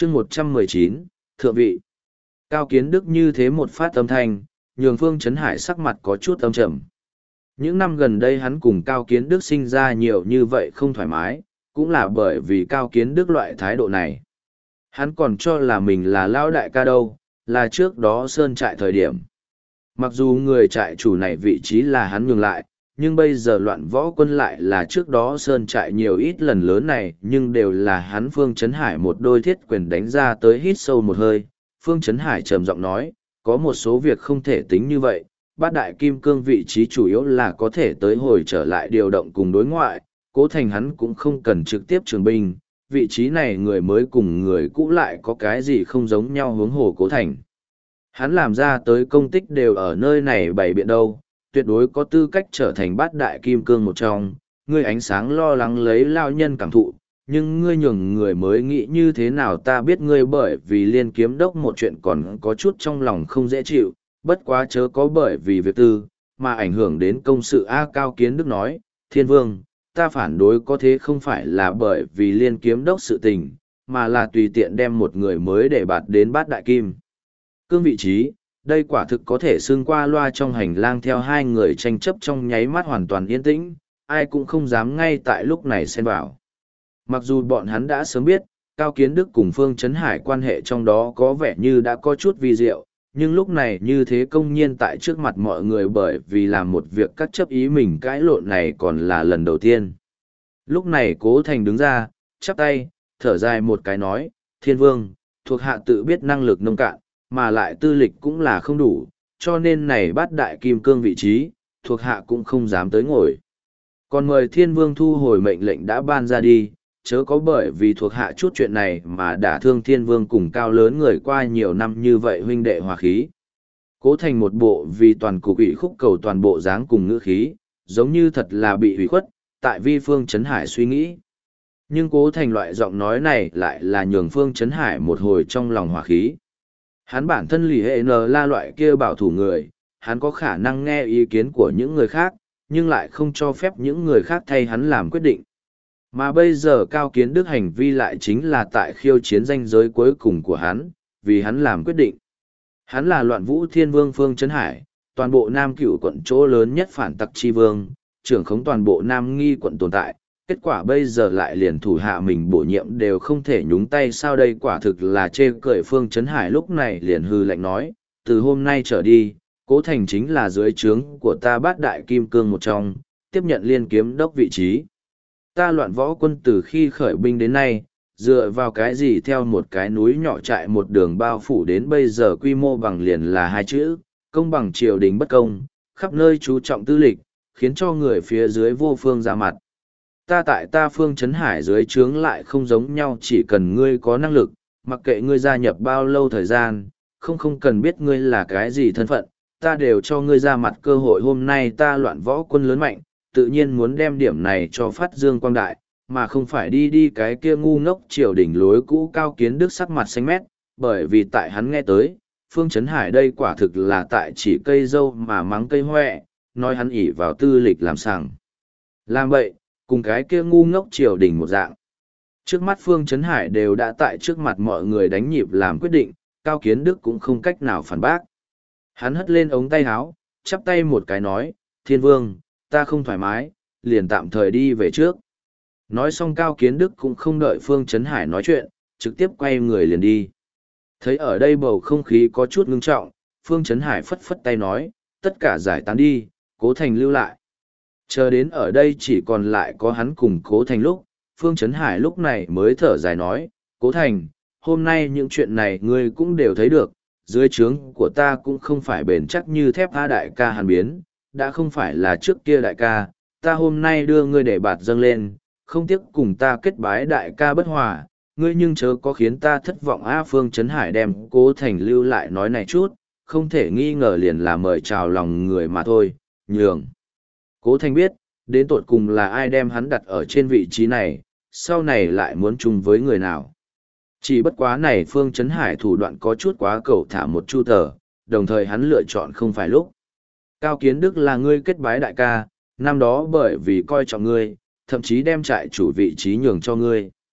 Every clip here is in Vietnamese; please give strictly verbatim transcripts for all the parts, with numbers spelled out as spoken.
chương một trăm mười chín, Thượng vị. Cao Kiến Đức như thế một phát âm thanh, nhường Phương Chấn Hải sắc mặt có chút âm trầm. Những năm gần đây hắn cùng Cao Kiến Đức sinh ra nhiều như vậy không thoải mái, cũng là bởi vì Cao Kiến Đức loại thái độ này. Hắn còn cho là mình là lão đại ca đâu, là trước đó sơn trại thời điểm. Mặc dù người trại chủ này vị trí là hắn nhường lại, nhưng bây giờ loạn võ quân lại là trước đó sơn trại nhiều ít lần lớn này, nhưng đều là hắn Phương Chấn Hải một đôi thiết quyền đánh ra tới hít sâu một hơi. Phương Chấn Hải trầm giọng nói, có một số việc không thể tính như vậy, bát đại kim cương vị trí chủ yếu là có thể tới hồi trở lại điều động cùng đối ngoại, Cố Thành hắn cũng không cần trực tiếp trường binh, vị trí này người mới cùng người cũ lại có cái gì không giống nhau hướng hồ Cố Thành. Hắn làm ra tới công tích đều ở nơi này bày biện đâu, tuyệt đối có tư cách trở thành bát đại kim cương một trong, ngươi ánh sáng lo lắng lấy lao nhân cảm thụ, nhưng ngươi nhường người mới nghĩ như thế nào ta biết ngươi bởi vì liên kiếm đốc một chuyện còn có chút trong lòng không dễ chịu, bất quá chớ có bởi vì việc tư, mà ảnh hưởng đến công sự A. Cao Kiến Đức nói, Thiên Vương, ta phản đối có thế không phải là bởi vì liên kiếm đốc sự tình, mà là tùy tiện đem một người mới để bạt đến bát đại kim. Cương vị trí, đây quả thực có thể xương qua loa trong hành lang theo hai người tranh chấp trong nháy mắt hoàn toàn yên tĩnh, ai cũng không dám ngay tại lúc này xen vào. Mặc dù bọn hắn đã sớm biết, Cao Kiến Đức cùng Phương Chấn Hải quan hệ trong đó có vẻ như đã có chút vi diệu, nhưng lúc này như thế công nhiên tại trước mặt mọi người bởi vì làm một việc cắt chấp ý mình cãi lộn này còn là lần đầu tiên. Lúc này Cố Thành đứng ra, chắp tay, thở dài một cái nói, Thiên Vương, thuộc hạ tự biết năng lực nông cạn, mà lại tư lịch cũng là không đủ, cho nên này bát đại kim cương vị trí, thuộc hạ cũng không dám tới ngồi. Còn mời Thiên Vương thu hồi mệnh lệnh đã ban ra đi, chớ có bởi vì thuộc hạ chút chuyện này mà đả thương Thiên Vương cùng cao lớn người qua nhiều năm như vậy huynh đệ hòa khí. Cố Thành một bộ vì toàn cục ủy khúc cầu toàn bộ dáng cùng ngữ khí, giống như thật là bị hủy khuất, tại vi Phương Chấn Hải suy nghĩ. Nhưng Cố Thành loại giọng nói này lại là nhường Phương Chấn Hải một hồi trong lòng hòa khí. Hắn bản thân lì hệ nờ la loại kia bảo thủ người, hắn có khả năng nghe ý kiến của những người khác, nhưng lại không cho phép những người khác thay hắn làm quyết định. Mà bây giờ Cao Kiến Đức hành vi lại chính là tại khiêu chiến ranh giới cuối cùng của hắn, vì hắn làm quyết định. Hắn là loạn vũ thiên vương Phương Chấn Hải, toàn bộ Nam Cửu quận chỗ lớn nhất phản tặc chi vương, trưởng khống toàn bộ Nam Nghi quận tồn tại. Kết quả bây giờ lại liền thủ hạ mình bổ nhiệm đều không thể nhúng tay sao đây quả thực là chê cười. Phương Chấn Hải lúc này liền hư lạnh nói, từ hôm nay trở đi, Cố Thành chính là dưới trướng của ta bát đại kim cương một trong, tiếp nhận liên kiếm đốc vị trí. Ta loạn võ quân từ khi khởi binh đến nay, dựa vào cái gì theo một cái núi nhỏ trại một đường bao phủ đến bây giờ quy mô bằng liền là hai chữ, công bằng triều đình bất công, khắp nơi chú trọng tư lịch, khiến cho người phía dưới vô phương ra mặt. Ta tại ta Phương Chấn Hải dưới trướng lại không giống nhau, chỉ cần ngươi có năng lực, mặc kệ ngươi gia nhập bao lâu thời gian, không không cần biết ngươi là cái gì thân phận, ta đều cho ngươi ra mặt cơ hội. Hôm nay ta loạn võ quân lớn mạnh, tự nhiên muốn đem điểm này cho phát dương quang đại, mà không phải đi đi cái kia ngu ngốc triều đỉnh lối cũ. Cao Kiến Đức sắc mặt xanh mét, bởi vì tại hắn nghe tới, Phương Chấn Hải đây quả thực là tại chỉ cây dâu mà mắng cây hoẹ, nói hắn ỷ vào tư lịch làm sàng làm bậy, cùng cái kia ngu ngốc triều đình một dạng. Trước mắt Phương Chấn Hải đều đã tại trước mặt mọi người đánh nhịp làm quyết định, Cao Kiến Đức cũng không cách nào phản bác. Hắn hất lên ống tay áo, chắp tay một cái nói, Thiên Vương, ta không thoải mái, liền tạm thời đi về trước. Nói xong Cao Kiến Đức cũng không đợi Phương Chấn Hải nói chuyện, trực tiếp quay người liền đi. Thấy ở đây bầu không khí có chút ngưng trọng, Phương Chấn Hải phất phất tay nói, tất cả giải tán đi, Cố Thành lưu lại. Chờ đến ở đây chỉ còn lại có hắn cùng Cố Thành lúc, Phương Chấn Hải lúc này mới thở dài nói, Cố Thành, hôm nay những chuyện này ngươi cũng đều thấy được, dưới trướng của ta cũng không phải bền chắc như thép A đại ca Hàn Biến, đã không phải là trước kia đại ca, ta hôm nay đưa ngươi để bạt dâng lên, không tiếc cùng ta kết bái đại ca bất hòa, ngươi nhưng chớ có khiến ta thất vọng. A. Phương Chấn Hải đem Cố Thành lưu lại nói này chút, không thể nghi ngờ liền là mời chào lòng người mà thôi, nhường. Cố Thành biết, đến tột cùng là ai đem hắn đặt ở trên vị trí này, sau này lại muốn chung với người nào. Chỉ bất quá này Phương Chấn Hải thủ đoạn có chút quá cẩu thả một chu tờ, đồng thời hắn lựa chọn không phải lúc. Cao Kiến Đức là ngươi kết bái đại ca, năm đó bởi vì coi trọng ngươi, thậm chí đem trại chủ vị trí nhường cho ngươi.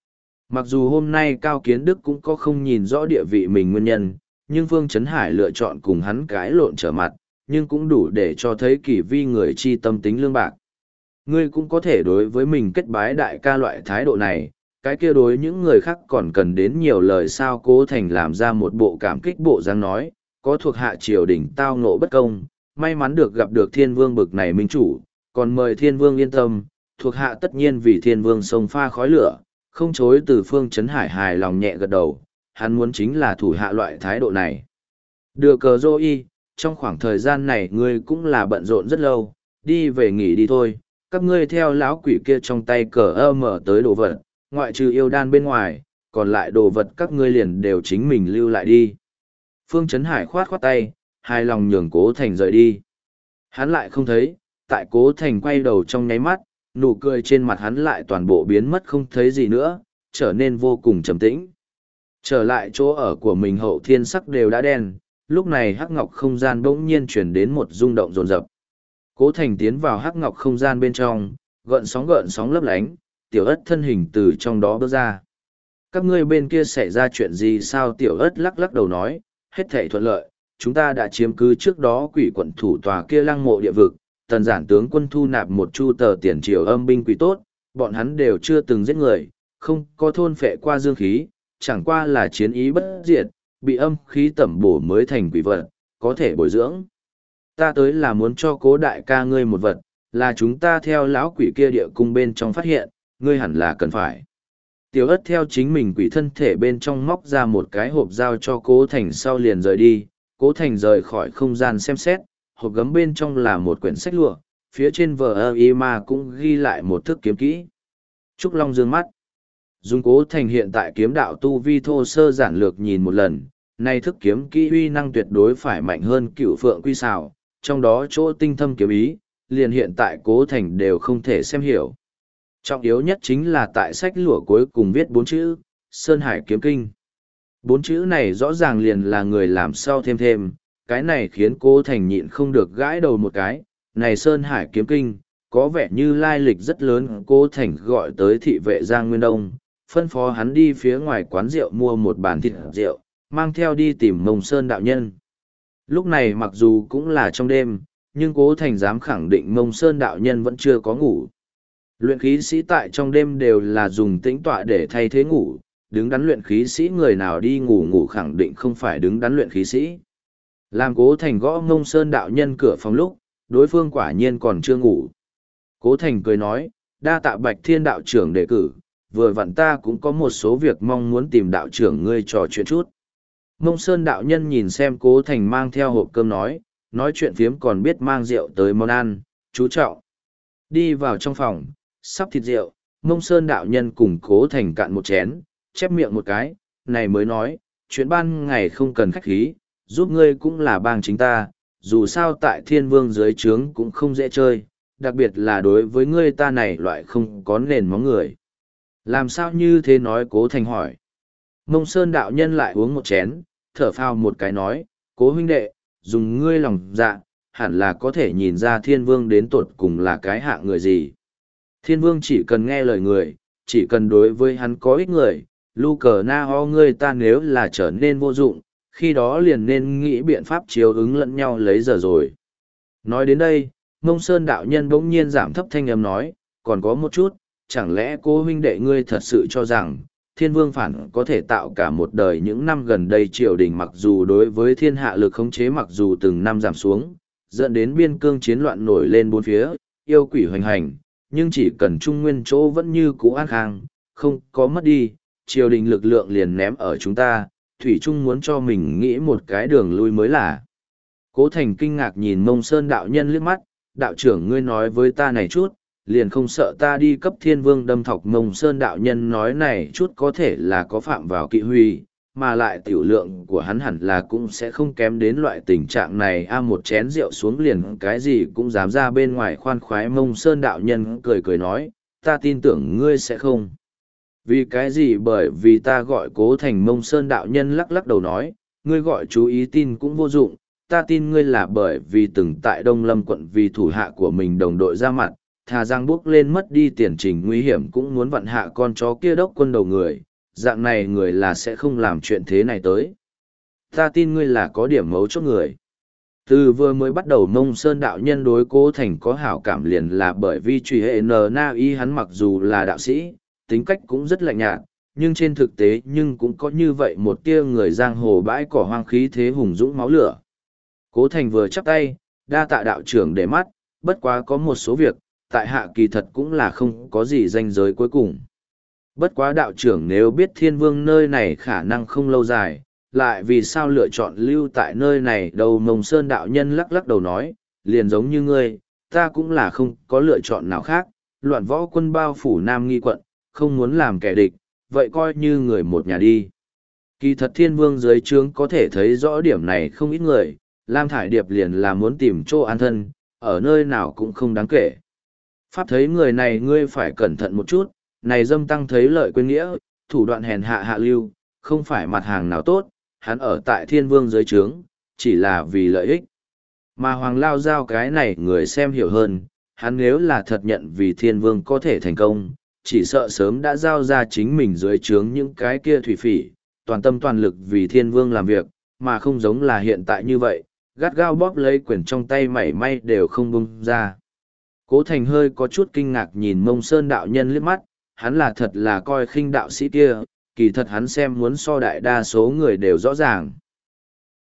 Mặc dù hôm nay Cao Kiến Đức cũng có không nhìn rõ địa vị mình nguyên nhân, nhưng Phương Chấn Hải lựa chọn cùng hắn cãi lộn trở mặt, nhưng cũng đủ để cho thấy kỳ vi người chi tâm tính lương bạc. Ngươi cũng có thể đối với mình kết bái đại ca loại thái độ này, cái kia đối những người khác còn cần đến nhiều lời sao. Cố Thành làm ra một bộ cảm kích bộ dáng nói, có thuộc hạ triều đình tao ngộ bất công, may mắn được gặp được thiên vương bực này minh chủ, còn mời thiên vương yên tâm, thuộc hạ tất nhiên vì thiên vương sông pha khói lửa, không chối từ. Phương Chấn Hải hài lòng nhẹ gật đầu, hắn muốn chính là thủ hạ loại thái độ này. Đưa cờ dô y, trong khoảng thời gian này ngươi cũng là bận rộn rất lâu, đi về nghỉ đi thôi, các ngươi theo lão quỷ kia trong tay cờ ơ mở tới đồ vật, ngoại trừ yêu đan bên ngoài, còn lại đồ vật các ngươi liền đều chính mình lưu lại đi. Phương Chấn Hải khoát khoát tay, hài lòng nhường Cố Thành rời đi. Hắn lại không thấy, tại Cố Thành quay đầu trong nháy mắt, nụ cười trên mặt hắn lại toàn bộ biến mất không thấy gì nữa, trở nên vô cùng trầm tĩnh. Trở lại chỗ ở của mình hậu thiên sắc đều đã đen, lúc này hắc ngọc không gian bỗng nhiên chuyển đến một rung động rồn rập. Cố Thành tiến vào hắc ngọc không gian bên trong, gợn sóng gợn sóng lấp lánh, tiểu ất thân hình từ trong đó bước ra. Các ngươi bên kia xảy ra chuyện gì sao? Tiểu ất lắc lắc đầu nói, hết thảy thuận lợi, chúng ta đã chiếm cứ trước đó quỷ quận thủ tòa kia lăng mộ địa vực, tần giản tướng quân thu nạp một chu tờ tiền triều âm binh quỷ tốt, bọn hắn đều chưa từng giết người, không có thôn phệ qua dương khí, chẳng qua là chiến ý bất diệt, bị âm khí tẩm bổ mới thành quỷ vật, có thể bồi dưỡng. Ta tới là muốn cho Cố đại ca ngươi một vật, là chúng ta theo lão quỷ kia địa cung bên trong phát hiện, ngươi hẳn là cần phải. Tiểu ất theo chính mình quỷ thân thể bên trong móc ra một cái hộp giao cho Cố Thành sau liền rời đi. Cố Thành rời khỏi không gian xem xét, hộp gấm bên trong là một quyển sách lụa, phía trên vở ơ y ma cũng ghi lại một thức kiếm kỹ. Trúc Long dương mắt. Dùng Cố Thành hiện tại kiếm đạo tu vi thô sơ giản lược nhìn một lần, nay thức kiếm kỹ uy năng tuyệt đối phải mạnh hơn Cửu Phượng Quy Sào, trong đó chỗ tinh thâm kiếm ý, liền hiện tại Cố Thành đều không thể xem hiểu. Trọng yếu nhất chính là tại sách lụa cuối cùng viết bốn chữ, Sơn Hải Kiếm Kinh. Bốn chữ này rõ ràng liền là người làm sau thêm thêm, cái này khiến Cố Thành nhịn không được gãi đầu một cái, này Sơn Hải Kiếm Kinh, có vẻ như lai lịch rất lớn. Cố Thành gọi tới thị vệ Giang Nguyên Đông, phân phó hắn đi phía ngoài quán rượu mua một bàn thịt rượu, mang theo đi tìm Mông Sơn đạo nhân. Lúc này mặc dù cũng là trong đêm, nhưng Cố Thành dám khẳng định Mông Sơn đạo nhân vẫn chưa có ngủ. Luyện khí sĩ tại trong đêm đều là dùng tĩnh tọa để thay thế ngủ, đứng đắn luyện khí sĩ người nào đi ngủ ngủ khẳng định không phải đứng đắn luyện khí sĩ. Làm Cố Thành gõ Mông Sơn đạo nhân cửa phòng lúc, đối phương quả nhiên còn chưa ngủ. Cố Thành cười nói, đa tạ Bạch Thiên đạo trưởng đề cử, vừa vặn ta cũng có một số việc mong muốn tìm đạo trưởng ngươi trò chuyện chút. Mông Sơn đạo nhân nhìn xem Cố Thành mang theo hộp cơm nói, nói chuyện phiếm còn biết mang rượu tới món ăn, chú trọng. Đi vào trong phòng, sắp thịt rượu, Mông Sơn đạo nhân cùng Cố Thành cạn một chén, chép miệng một cái, này mới nói, chuyện ban ngày không cần khách khí, giúp ngươi cũng là bang chính ta, dù sao tại thiên vương dưới trướng cũng không dễ chơi, đặc biệt là đối với ngươi ta này loại không có nền móng người. Làm sao như thế nói? Cố Thành hỏi. Mông Sơn đạo nhân lại uống một chén, thở phào một cái nói, Cố huynh đệ, dùng ngươi lòng dạ, hẳn là có thể nhìn ra thiên vương đến tột cùng là cái hạng người gì. Thiên vương chỉ cần nghe lời người, chỉ cần đối với hắn có ích người, lu cờ na ho ngươi ta nếu là trở nên vô dụng, khi đó liền nên nghĩ biện pháp chiếu ứng lẫn nhau lấy giờ rồi. Nói đến đây, Mông Sơn đạo nhân bỗng nhiên giảm thấp thanh âm nói, còn có một chút, chẳng lẽ Cố huynh đệ ngươi thật sự cho rằng, thiên vương phản có thể tạo cả một đời? Những năm gần đây triều đình mặc dù đối với thiên hạ lực khống chế mặc dù từng năm giảm xuống, dẫn đến biên cương chiến loạn nổi lên bốn phía, yêu quỷ hoành hành, nhưng chỉ cần trung nguyên chỗ vẫn như cũ an khang, không có mất đi, triều đình lực lượng liền ném ở chúng ta, thủy trung muốn cho mình nghĩ một cái đường lui mới là. Cố Thành kinh ngạc nhìn Mông Sơn đạo nhân liếc mắt, đạo trưởng ngươi nói với ta này chút, liền không sợ ta đi cấp thiên vương đâm thọc? Mông Sơn đạo nhân nói này chút có thể là có phạm vào kỵ huy, mà lại tiểu lượng của hắn hẳn là cũng sẽ không kém đến loại tình trạng này. A một chén rượu xuống liền cái gì cũng dám ra bên ngoài khoan khoái. Mông Sơn đạo nhân cười cười nói, ta tin tưởng ngươi sẽ không. Vì cái gì? Bởi vì ta gọi Cố Thành. Mông Sơn đạo nhân lắc lắc đầu nói, ngươi gọi chú ý tin cũng vô dụng, ta tin ngươi là bởi vì từng tại Đông Lâm quận vì thủ hạ của mình đồng đội ra mặt, thà rằng bước lên mất đi tiền trình nguy hiểm cũng muốn vặn hạ con chó kia đốc quân đầu người, dạng này người là sẽ không làm chuyện thế này tới. Ta tin ngươi là có điểm mấu chốt người. Từ vừa mới bắt đầu Mông Sơn đạo nhân đối Cố Thành có hảo cảm liền là bởi vì truy hệ N Na Y hắn mặc dù là đạo sĩ, tính cách cũng rất lạnh nhạt, nhưng trên thực tế nhưng cũng có như vậy một tia người giang hồ bãi cỏ hoang khí thế hùng dũng máu lửa. Cố Thành vừa chắp tay, đa tạ đạo trưởng để mắt, bất quá có một số việc, tại hạ kỳ thật cũng là không có gì danh giới cuối cùng. Bất quá đạo trưởng nếu biết thiên vương nơi này khả năng không lâu dài, lại vì sao lựa chọn lưu tại nơi này đầu Mông Sơn đạo nhân lắc lắc đầu nói, liền giống như ngươi, ta cũng là không có lựa chọn nào khác, loạn võ quân bao phủ Nam Nghi quận, không muốn làm kẻ địch, vậy coi như người một nhà đi. Kỳ thật thiên vương dưới trướng có thể thấy rõ điểm này không ít người, Lam Thải Điệp liền là muốn tìm chỗ an thân, ở nơi nào cũng không đáng kể. Pháp thấy người này ngươi phải cẩn thận một chút, này dâm tăng thấy lợi quên nghĩa, thủ đoạn hèn hạ hạ lưu, không phải mặt hàng nào tốt, hắn ở tại thiên vương dưới trướng, chỉ là vì lợi ích. Mà Hoàng Lao Giao cái này người xem hiểu hơn, hắn nếu là thật nhận vì thiên vương có thể thành công, chỉ sợ sớm đã giao ra chính mình dưới trướng những cái kia thủy phỉ, toàn tâm toàn lực vì thiên vương làm việc, mà không giống là hiện tại như vậy, gắt gao bóp lấy quyền trong tay mảy may đều không bung ra. Cố Thành hơi có chút kinh ngạc nhìn Mông Sơn đạo nhân liếc mắt, hắn là thật là coi khinh đạo sĩ kia, kỳ thật hắn xem muốn so đại đa số người đều rõ ràng.